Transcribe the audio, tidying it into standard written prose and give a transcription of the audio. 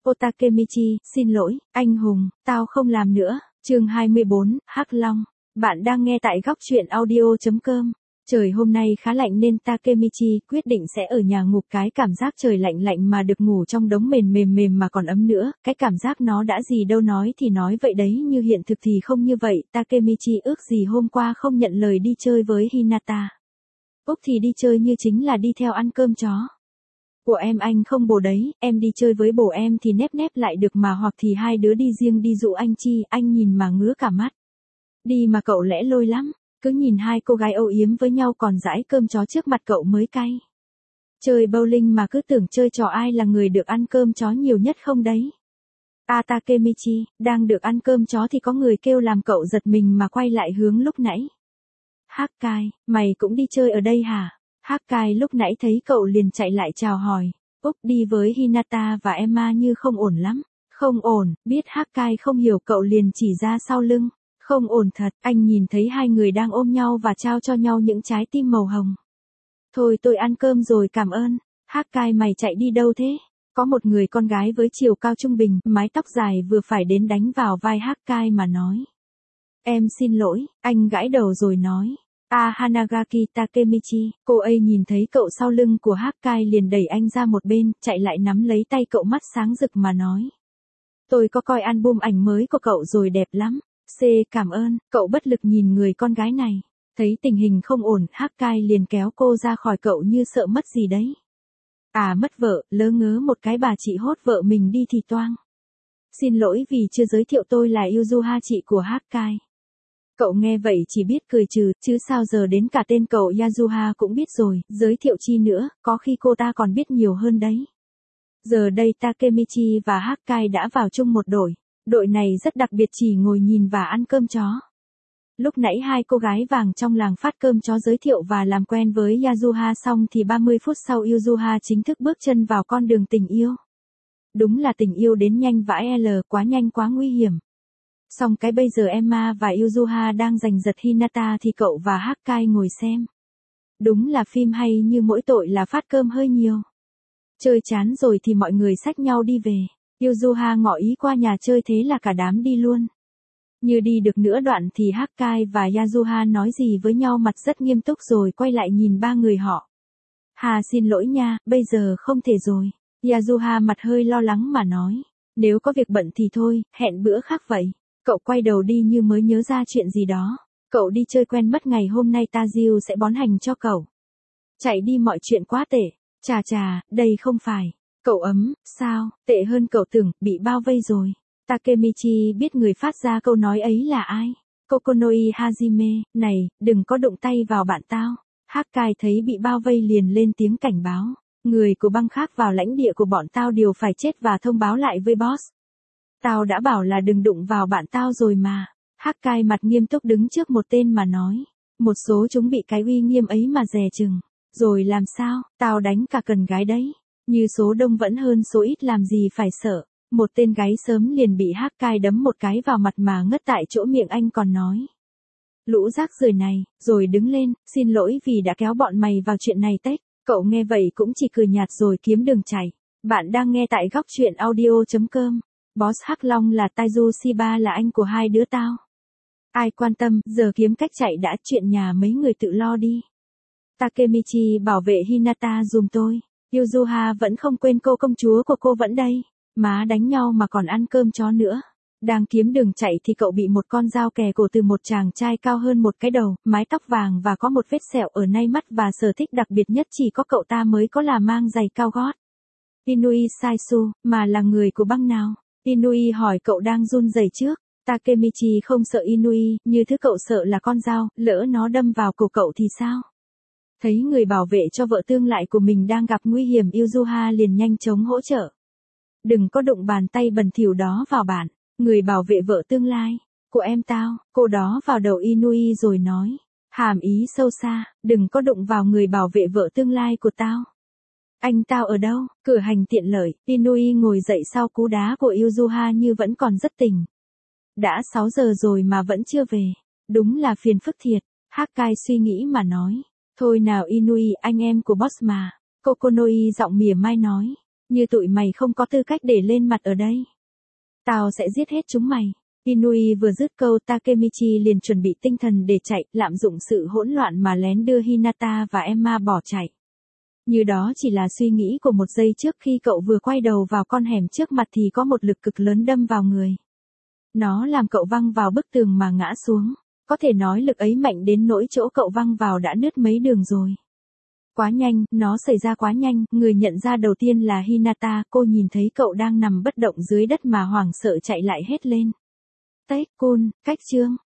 Takemichi, xin lỗi, anh hùng, tao không làm nữa. Chương 24, Hắc Long. Bạn đang nghe tại góc truyện audio.com. Trời hôm nay khá lạnh nên Takemichi quyết định sẽ ở nhà ngủ. Cái cảm giác trời lạnh lạnh mà được ngủ trong đống mềm mà còn ấm nữa, cái cảm giác nó đã gì đâu, nói thì nói vậy đấy nhưng hiện thực thì không như vậy. Takemichi ước gì hôm qua không nhận lời đi chơi với Hinata. Úc thì đi chơi như chính là đi theo ăn cơm chó. Của em anh không bồ đấy, em đi chơi với bồ em thì nép lại được mà, hoặc thì hai đứa đi riêng đi dụ anh chi, anh nhìn mà ngứa cả mắt. Đi mà cậu lẽ loi lắm, cứ nhìn hai cô gái âu yếm với nhau còn dãi cơm chó trước mặt cậu mới cay. Chơi bowling mà cứ tưởng chơi trò ai là người được ăn cơm chó nhiều nhất không đấy. Takemichi, đang được ăn cơm chó thì có người kêu làm cậu giật mình mà quay lại hướng lúc nãy. Hakkai, mày cũng đi chơi ở đây hả? Hakkai lúc nãy thấy cậu liền chạy lại chào hỏi. Úc đi với Hinata và Emma như không ổn lắm. Không ổn, biết Hakkai không hiểu cậu liền chỉ ra sau lưng. Không ổn thật, anh nhìn thấy hai người đang ôm nhau và trao cho nhau những trái tim màu hồng. Thôi tôi ăn cơm rồi cảm ơn. Hakkai mày chạy đi đâu thế? Có một người con gái với chiều cao trung bình, mái tóc dài vừa phải đến đánh vào vai Hakkai mà nói. Em xin lỗi, anh gãi đầu rồi nói. Hanagaki Takemichi, cô ấy nhìn thấy cậu sau lưng của Hakkai liền đẩy anh ra một bên, chạy lại nắm lấy tay cậu mắt sáng rực mà nói. Tôi có coi album ảnh mới của cậu rồi, đẹp lắm. Cảm ơn, cậu bất lực nhìn người con gái này. Thấy tình hình không ổn, Hakkai liền kéo cô ra khỏi cậu như sợ mất gì đấy. Mất vợ, lỡ ngớ một cái bà chị hốt vợ mình đi thì toang. Xin lỗi vì chưa giới thiệu, tôi là Yuzuha, chị của Hakkai. Cậu nghe vậy chỉ biết cười trừ, chứ sao giờ đến cả tên cậu Yuzuha cũng biết rồi, giới thiệu chi nữa, có khi cô ta còn biết nhiều hơn đấy. Giờ đây Takemichi và Hakkai đã vào chung một đội. Đội này rất đặc biệt, chỉ ngồi nhìn và ăn cơm chó. Lúc nãy hai cô gái vàng trong làng phát cơm chó giới thiệu và làm quen với Yuzuha xong thì 30 phút sau Yuzuha chính thức bước chân vào con đường tình yêu. Đúng là tình yêu đến nhanh vãi l, quá nhanh quá nguy hiểm. Xong cái bây giờ Emma và Yuzuha đang giành giật Hinata thì cậu và Hakkai ngồi xem. Đúng là phim hay, như mỗi tội là phát cơm hơi nhiều. Chơi chán rồi thì mọi người xách nhau đi về. Yuzuha ngỏ ý qua nhà chơi, thế là cả đám đi luôn. Như đi được nửa đoạn thì Hakkai và Yuzuha nói gì với nhau mặt rất nghiêm túc rồi quay lại nhìn ba người họ. Xin lỗi nha, bây giờ không thể rồi. Yuzuha mặt hơi lo lắng mà nói. Nếu có việc bận thì thôi, hẹn bữa khác vậy. Cậu quay đầu đi như mới nhớ ra chuyện gì đó. Cậu đi chơi quen mất, ngày hôm nay Tajiu sẽ bón hành cho cậu. Chạy đi, mọi chuyện quá tệ. Chà, đây không phải. Cậu ấm, sao, tệ hơn cậu tưởng, bị bao vây rồi. Takemichi biết người phát ra câu nói ấy là ai. Kokonoi Hajime, này, đừng có đụng tay vào bạn tao. Hakkai thấy bị bao vây liền lên tiếng cảnh báo. Người của băng khác vào lãnh địa của bọn tao đều phải chết và thông báo lại với boss. Tao đã bảo là đừng đụng vào bạn tao rồi mà. Hakkai mặt nghiêm túc đứng trước một tên mà nói. Một số chúng bị cái uy nghiêm ấy mà dè chừng. Rồi làm sao, tao đánh cả cần gái đấy. Như số đông vẫn hơn số ít, làm gì phải sợ. Một tên gái sớm liền bị Hakkai đấm một cái vào mặt mà ngất tại chỗ, miệng anh còn nói. Lũ rác rưởi này, rồi đứng lên, xin lỗi vì đã kéo bọn mày vào chuyện này tết. Cậu nghe vậy cũng chỉ cười nhạt rồi kiếm đường chạy. Bạn đang nghe tại góc truyện audio.com. Boss Hắc Long là Taiju Shiba, là anh của hai đứa tao. Ai quan tâm, giờ kiếm cách chạy đã, chuyện nhà mấy người tự lo đi. Takemichi bảo vệ Hinata giùm tôi. Yuzuha vẫn không quên cô công chúa của cô vẫn đây. Má đánh nhau mà còn ăn cơm chó nữa. Đang kiếm đường chạy thì cậu bị một con dao kè cổ từ một chàng trai cao hơn một cái đầu, mái tóc vàng và có một vết sẹo ở nay mắt, và sở thích đặc biệt nhất chỉ có cậu ta mới có là mang giày cao gót. Inui Saisu, mà là người của băng nào? Inui hỏi cậu đang run rẩy trước. Takemichi không sợ Inui, như thứ cậu sợ là con dao, lỡ nó đâm vào cổ cậu thì sao? Thấy người bảo vệ cho vợ tương lai của mình đang gặp nguy hiểm, Yuzuha liền nhanh chóng hỗ trợ. Đừng có đụng bàn tay bẩn thỉu đó vào bạn. Người bảo vệ vợ tương lai của em tao, cô đó vào đầu Inui rồi nói. Hàm ý sâu xa, đừng có đụng vào người bảo vệ vợ tương lai của tao. Anh tao ở đâu? Cửa hàng tiện lợi. Inui ngồi dậy sau cú đá của Yuzuha như vẫn còn rất tỉnh. Đã 6 giờ rồi mà vẫn chưa về. Đúng là phiền phức thiệt. Hakkai suy nghĩ mà nói. Thôi nào Inui, anh em của boss mà. Kokonoi giọng mỉa mai nói. Như tụi mày không có tư cách để lên mặt ở đây. Tao sẽ giết hết chúng mày. Inui vừa dứt câu Takemichi liền chuẩn bị tinh thần để chạy, lạm dụng sự hỗn loạn mà lén đưa Hinata và Emma bỏ chạy. Như đó chỉ là suy nghĩ của một giây trước khi cậu vừa quay đầu vào con hẻm trước mặt thì có một lực cực lớn đâm vào người. Nó làm cậu văng vào bức tường mà ngã xuống. Có thể nói lực ấy mạnh đến nỗi chỗ cậu văng vào đã nứt mấy đường rồi. Quá nhanh, nó xảy ra quá nhanh, người nhận ra đầu tiên là Hinata, cô nhìn thấy cậu đang nằm bất động dưới đất mà hoảng sợ chạy lại hét lên. Take-kun, cách trương.